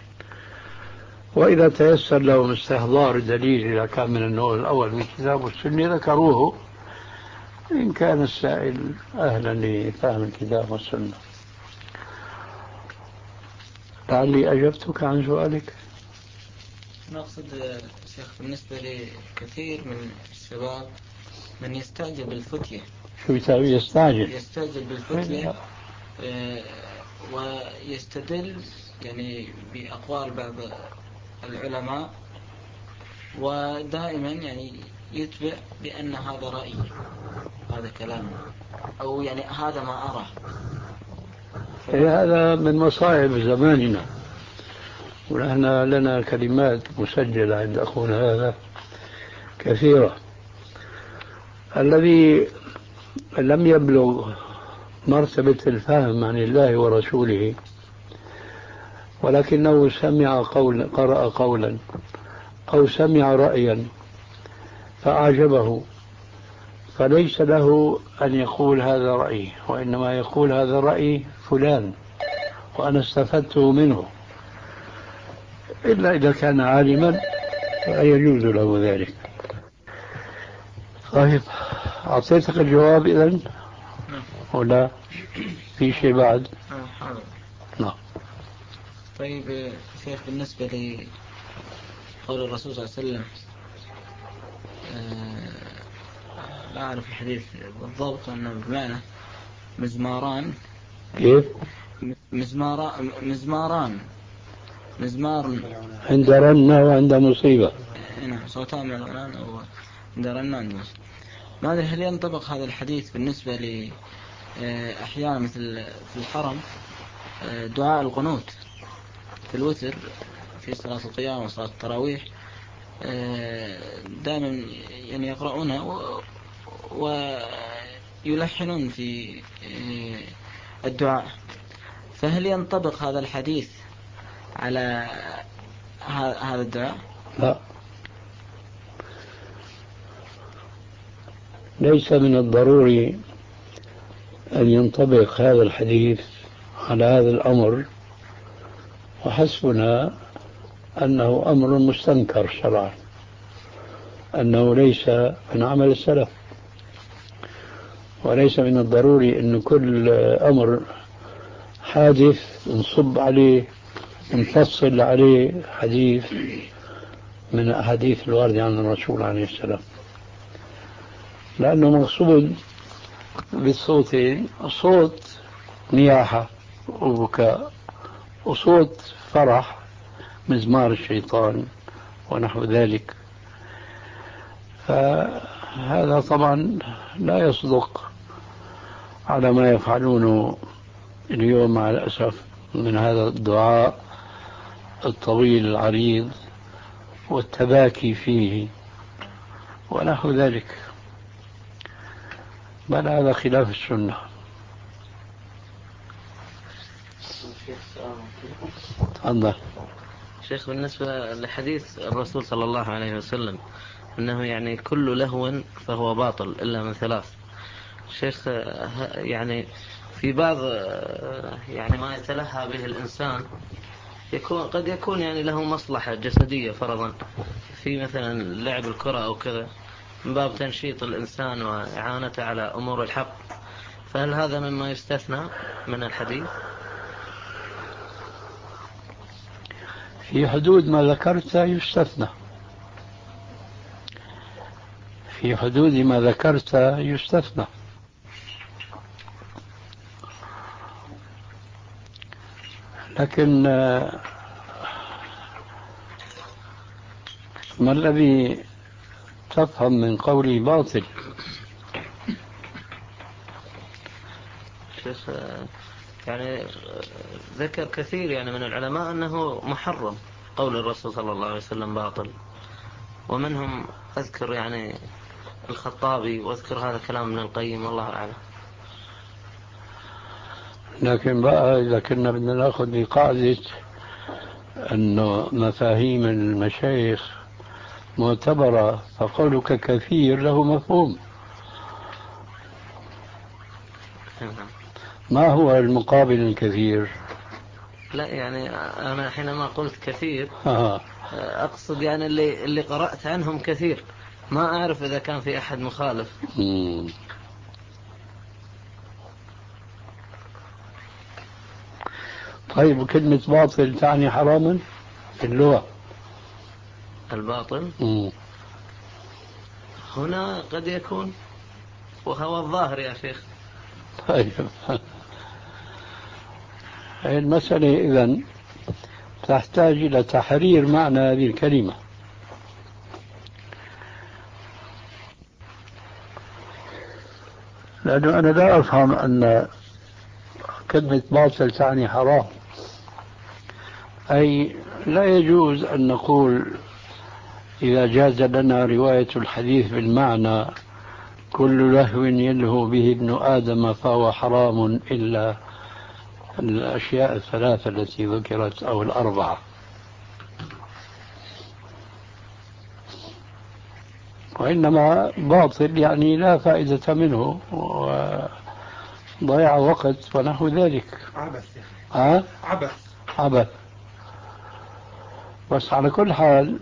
وإذا تيسر لهم استحضار دليل إذا كان من النوع الأول من الكتاب والسنة ذكروه، إن كان السائل أهلا لفهم الكتاب والسنة. لعلي أجبتك عن سؤالك. نقصد شيخ، بالنسبة لكثير من الشباب من يستعجل بالفتية. شو يساوي؟ يستعجل يستعجل بالفتية آه ويستدل يعني بأقوال بعض العلماء، ودائما يعني يتبع بأن هذا رأيي، هذا كلامه، أو يعني هذا ما أرى. هذا من مصائب زماننا، ونحن لنا كلمات مسجلة عند أخونا هذا كثيرة. الذي لم يبلغ مرتبة الفهم عن الله ورسوله ولكنه سمع قولا، قرأ قولا أو سمع رأيا فأعجبه، فليس له أن يقول هذا رأيي، وإنما يقول هذا رأي فلان وأنا استفدته منه، إلا إذا كان عالما فيجوز له ذلك. طيب، أعطيتك الجواب إذن ولا في شيء بعد؟ نعم. طيب شيخ، بالنسبة لقول الرسول صلى الله عليه وسلم آه لا أعرف الحديث بالضبط أنه بمعنى مزماران. كيف؟ مزماران مزماران مزمار عند رنة وعند مصيبة. نعم، صوتان من العنان أو عند رنة. ما أدري هل ينطبق هذا الحديث بالنسبة ل أحيانا مثل في الحرم دعاء القنوت في الوتر في صلاة القيام وصلاة التراويح، دائما يعني يقرؤونه ويلحنون في الدعاء، فهل ينطبق هذا الحديث على هذا الدعاء؟ لا، ليس من الضروري أن ينطبق هذا الحديث على هذا الأمر، وحسبنا أنه أمر مستنكر شرعا، أنه ليس من عمل السلف، وليس من الضروري أن كل أمر حادث نصب عليه نفصل عليه حديث من أحاديث الواردة عن الرسول عليه السلام، لأنه مقصود بالصوتين صوت نياحة وبكاء وصوت فرح مزمار الشيطان ونحو ذلك، فهذا طبعا لا يصدق على ما يفعلونه اليوم مع الأسف من هذا الدعاء الطويل العريض والتباكي فيه ونحو ذلك، بل هذا خلاف السنة. تفضل شيخ. بالنسبة لحديث الرسول صلى الله عليه وسلم أنه يعني كل لهو فهو باطل إلا من ثلاث، شيخ، يعني في بعض يعني ما يتلهى به الإنسان يكون قد يكون يعني له مصلحة جسدية فرضا في مثلا لعب الكرة أو كذا من باب تنشيط الإنسان وإعانته على أمور الحق، فهل هذا مما يستثنى من الحديث؟ في حدود ما ذكرت يستثنى، في حدود ما ذكرت يستثنى، لكن ما الذي تفهم من قولي باطل؟ شيخ، يعني ذكر كثير يعني من العلماء أنه محرم، قول الرسول صلى الله عليه وسلم باطل، ومنهم أذكر يعني الخطابي وأذكر هذا كلام ابن القيم والله أعلم. لكن بقى إذا كنا بدنا نأخذ بقاعدة أنه مفاهيم المشايخ معتبرة فقولك كثير له مفهوم. ما هو المقابل الكثير؟ لا يعني أنا حينما قلت كثير آه. أقصد يعني اللي, اللي قرأت عنهم كثير، ما أعرف إذا كان في أحد مخالف. مم. طيب، وكلمة باطل تعني حراما في اللغة؟ الباطل مم. هنا قد يكون وهو الظاهر يا شيخ. طيب المسألة إذن تحتاج إلى تحرير معنى هذه الكلمة. لأنه أنا لا أفهم أن كلمة باطل تعني حرام، أي لا يجوز أن نقول إذا جاز لنا رواية الحديث بالمعنى كل لهو يلهو به ابن آدم فهو حرام إلا الأشياء الثلاثة التي ذكرت أو الأربعة. وإنما باطل يعني لا فائدة منه وضيع وقت ونحو ذلك. عبث يا أه؟ عبث عبث. بس على كل حال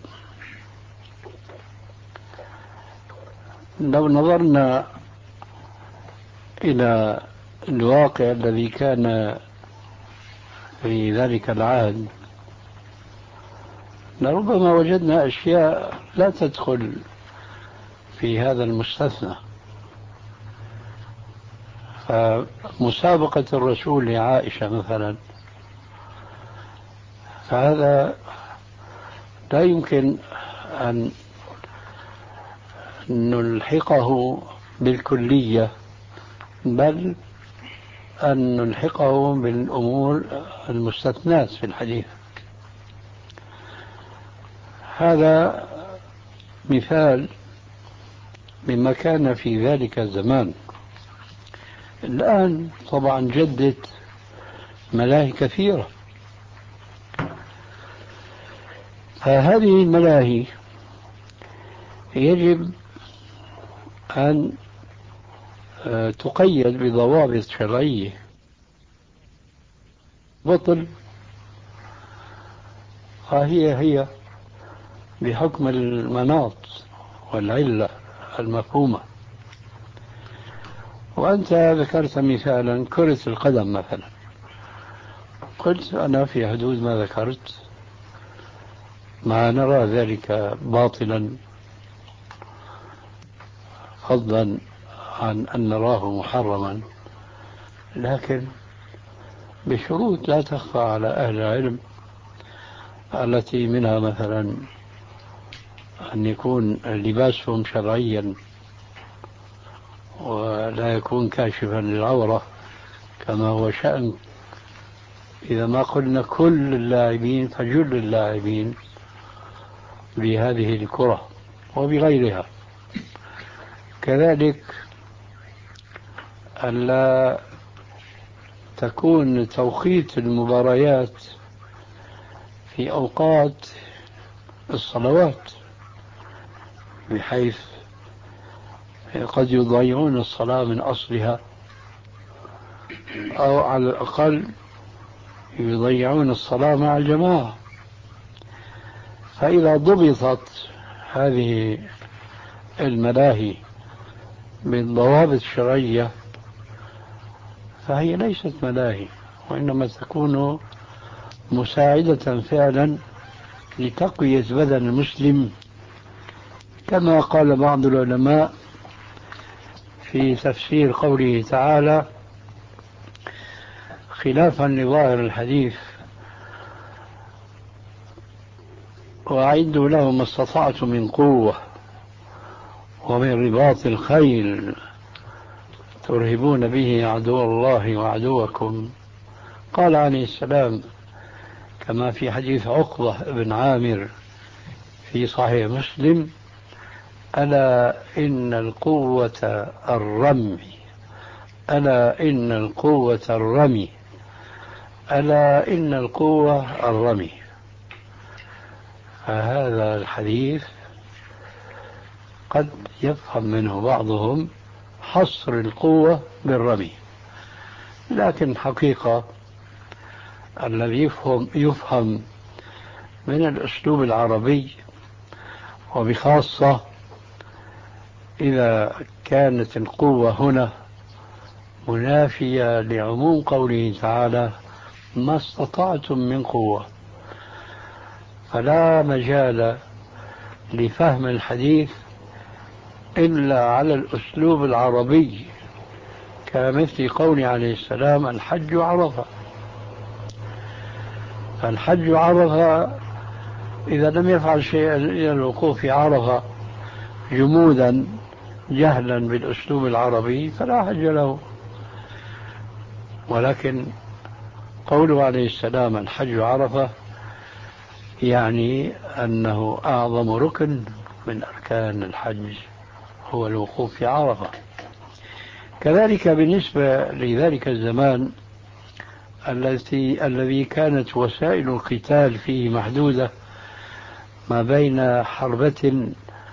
لو نظرنا إلى الواقع الذي كان في ذلك العهد لربما وجدنا أشياء لا تدخل في هذا المستثنى. فمسابقة الرسول لعائشة مثلا، فهذا لا يمكن أن نلحقه بالكلية، بل أن نلحقه بالأمور المستثنات في الحديث. هذا مثال مما كان في ذلك الزمان. الآن طبعا جدت ملاهي كثيرة، فهذه الملاهي يجب أن تقيد بضوابط شرعية. بطل هي هي بحكم المناط والعلة المفهومة. وأنت ذكرت مثالا كرة القدم مثلا، قلت أنا في حدود ما ذكرت ما نرى ذلك باطلا، فضلا عن أن نراه محرما، لكن بشروط لا تخفى على أهل العلم، التي منها مثلا أن يكون لباسهم شرعيا ولا يكون كاشفا للعورة كما هو شأن، إذا ما قلنا كل اللاعبين فجل اللاعبين بهذه الكرة وبغيرها. كذلك ألا تكون توقيت المباريات في أوقات الصلوات، بحيث قد يضيعون الصلاة من أصلها، أو على الأقل يضيعون الصلاة مع الجماعة. فإذا ضبطت هذه الملاهي بالضوابط الشرعية فهي ليست ملاهي، وإنما تكون مساعدة فعلا لتقوية بدن المسلم، كما قال بعض العلماء في تفسير قوله تعالى خلافا لظاهر الحديث: وأعدوا لهم ما استطعتم من قوة ومن رباط الخيل ترهبون به عدو الله وعدوكم. قال عليه السلام كما في حديث عقبة بن عامر في صحيح مسلم: ألا إن القوة الرمي، ألا إن القوة الرمي، ألا إن القوة الرمي. فهذا الحديث قد يفهم منه بعضهم حصر القوة بالرمي، لكن حقيقة الذي يفهم, يفهم من الأسلوب العربي، وبخاصة إذا كانت القوة هنا منافية لعموم قوله تعالى ما استطعتم من قوة، فلا مجال لفهم الحديث إلا على الأسلوب العربي، كمثل قول عليه السلام الحج عرفة. الحج عرفة إذا لم يفعل شيئا إلى الوقوف في عرفة جمودا جهلا بالأسلوب العربي فلا حج له. ولكن قوله عليه السلام الحج عرفة يعني أنه أعظم ركن من أركان الحج هو الوقوف في عرفة. كذلك بالنسبة لذلك الزمان الذي الذي كانت وسائل القتال فيه محدودة ما بين حربة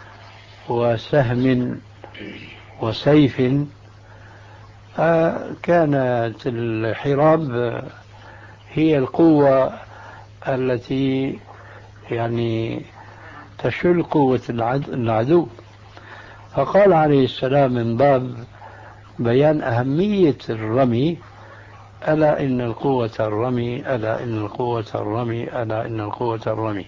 وسهم وسيف، كانت الحراب هي القوة التي يعني تشل قوة العدو. فقال عليه السلام من باب بيان أهمية الرمي ألا إن القوة الرمي ألا إن القوة الرمي ألا إن القوة الرمي.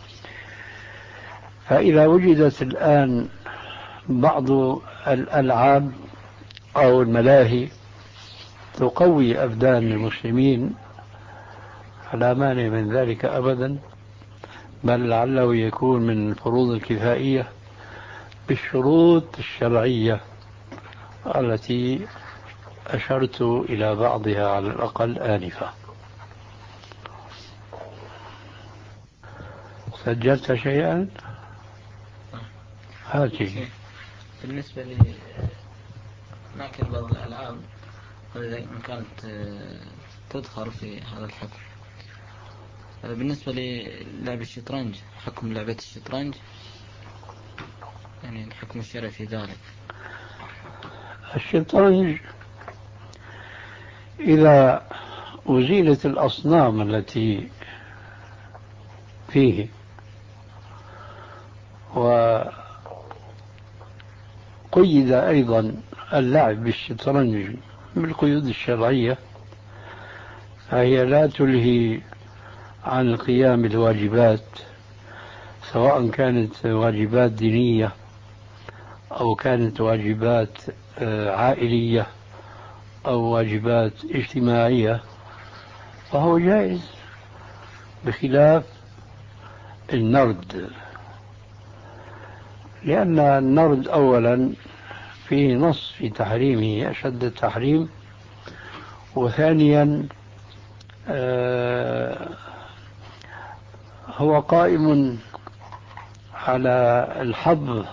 فإذا وجدت الآن بعض الألعاب أو الملاهي تقوي أبدان المسلمين فلا مانع من ذلك أبدا، بل لعله يكون من الفروض الكفائية بالشروط الشرعية التي أشرت إلى بعضها على الأقل آنفا. سجلت شيئا؟ هاتي. بالنسبة لي هناك بعض الألعاب إن كانت تدخل في هذا الحكم. بالنسبة للعب الشطرنج، حكم لعبة الشطرنج يعني الحكم الشرعي في ذلك. الشطرنج إذا أزيلت الأصنام التي فيه وقيد أيضا اللعب بالشطرنج بالقيود الشرعية فهي لا تلهي عن القيام بالواجبات، سواء كانت واجبات دينية أو كانت واجبات عائلية أو واجبات اجتماعية، فهو جائز، بخلاف النرد. لأن النرد أولا فيه نص في تحريمه أشد التحريم، وثانيا هو قائم على الحظ،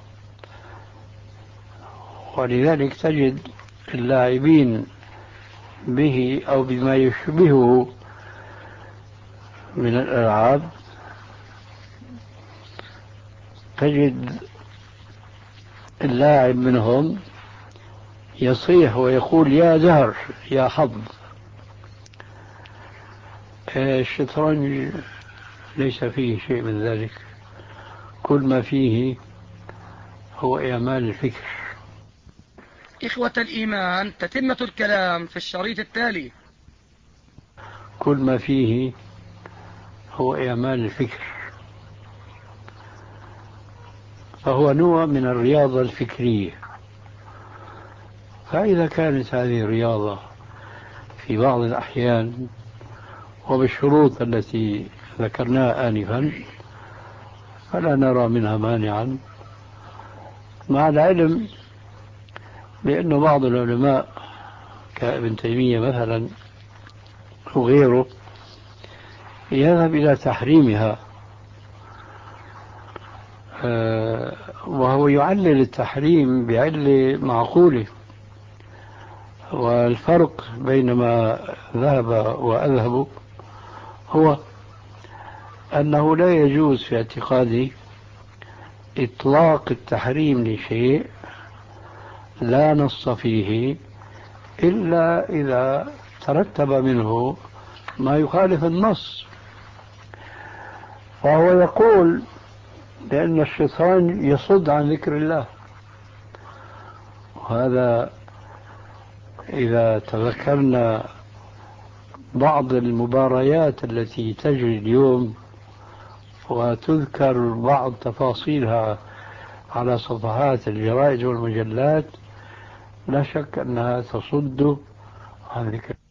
ولذلك تجد اللاعبين به أو بما يشبهه من الألعاب تجد اللاعب منهم يصيح ويقول يا دهر يا حظ. الشطرنج ليس فيه شيء من ذلك، كل ما فيه هو إعمال الفكر. إخوة الإيمان، تتمة الكلام في الشريط التالي. كل ما فيه هو إعمال الفكر، فهو نوع من الرياضة الفكرية. فإذا كانت هذه الرياضة في بعض الأحيان وبالشروط التي ذكرناها آنفا فلا نرى منها مانعا، مع العلم بأن بعض العلماء كابن تيمية مثلا وغيره يذهب إلى تحريمها، وهو يعلل التحريم بعلة معقولة. والفرق بين ما ذهب وأذهب هو أنه لا يجوز في اعتقادي إطلاق التحريم لشيء لا نص فيه إلا إذا ترتب منه ما يخالف النص. فهو يقول لأن الشيطان يصد عن ذكر الله، وهذا إذا تذكرنا بعض المباريات التي تجري اليوم وتذكر بعض تفاصيلها على صفحات الجرائد والمجلات لا شك أنها تصد عن ذكر